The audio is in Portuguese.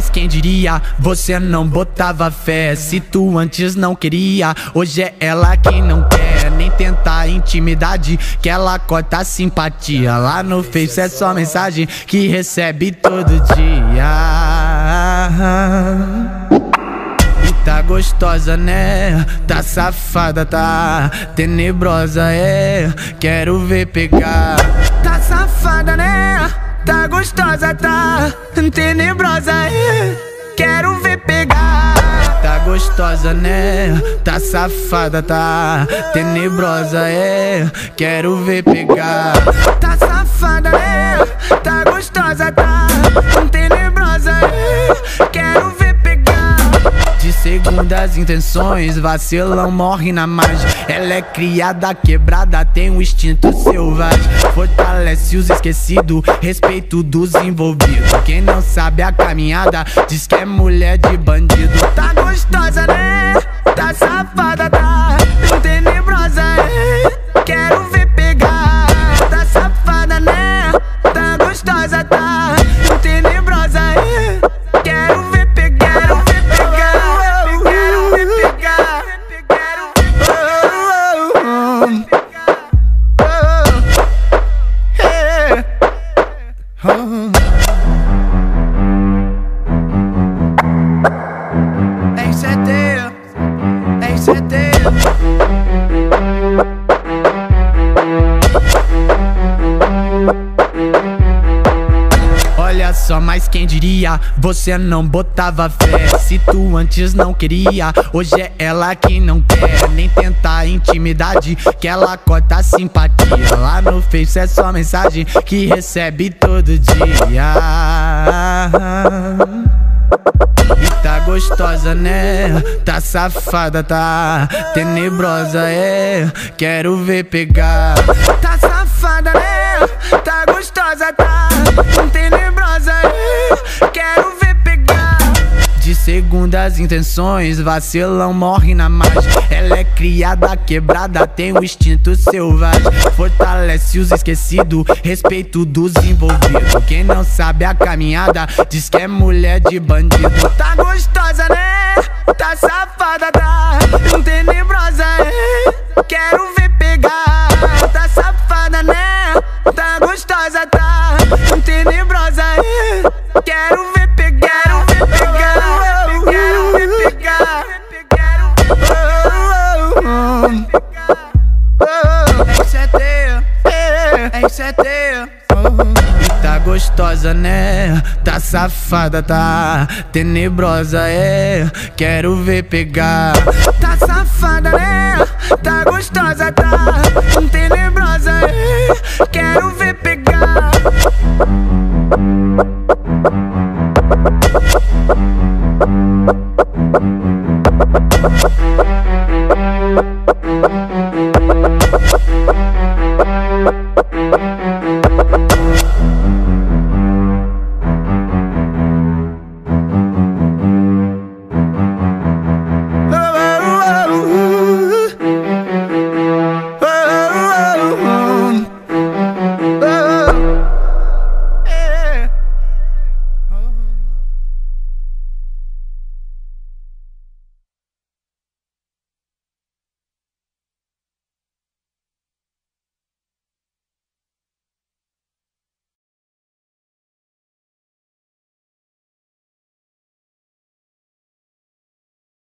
mas quem diria? Você não botava fé. Se tu antes não queria, hoje é ela quem não quer nem tentar intimidade, que ela corta a simpatia. Lá no Face é só mensagem que recebe todo dia. E tá gostosa, né? Tá safada, tá tenebrosa, é. Quero ver pegar. Tá safada, né? Tá gostosa, tá tenebrosa, é. Quero ver pegar. Tá gostosa, né? Tá safada, tá tenebrosa, é. Quero ver pegar. Tá safada, né? Tá gostosa, tá tenebrosa, é. Quero ver pegar. De segundas intenções, vacilão morre na margem. Ela é criada, quebrada, tem um instinto selvagem. Fortalece os esquecidos, respeito dos envolvidos. Quem não sabe a caminhada, diz que é mulher de bandido. Tá gostosa, né? Tá safada, tá tenebrosa, é. Quero ver pegar. Tá safada, né? Tá gostosa, tá tenebrosa, é. Quero ver pegar. Olha só, mas quem diria? Você não botava fé. Se tu antes não queria, hoje é ela que não quer nem tentar intimidade, que ela corta a simpatia. Lá no Face é só mensagem que recebe todo dia. E tá gostosa, né? Tá safada, tá tenebrosa, é. Quero ver pegar. Tá safada, né? Tá gostosa, tá tenebrosa, é. Quero ver pegar. De segundas intenções, vacilão morre na margem. Ela é criada, quebrada, tem um instinto selvagem. Fortalece os esquecidos, respeito dos envolvidos. Quem não sabe a caminhada, diz que é mulher de bandido. Tá gostosa, né? Tá safada, tá tenebrosa, é. Quero ver pegar. Tá safada, né? Tá gostosa, tá tenebrosa, é. Quero ver pegar. E tá gostosa, né? Tá safada, tá tenebrosa, é. Quero ver pegar. Tá safada.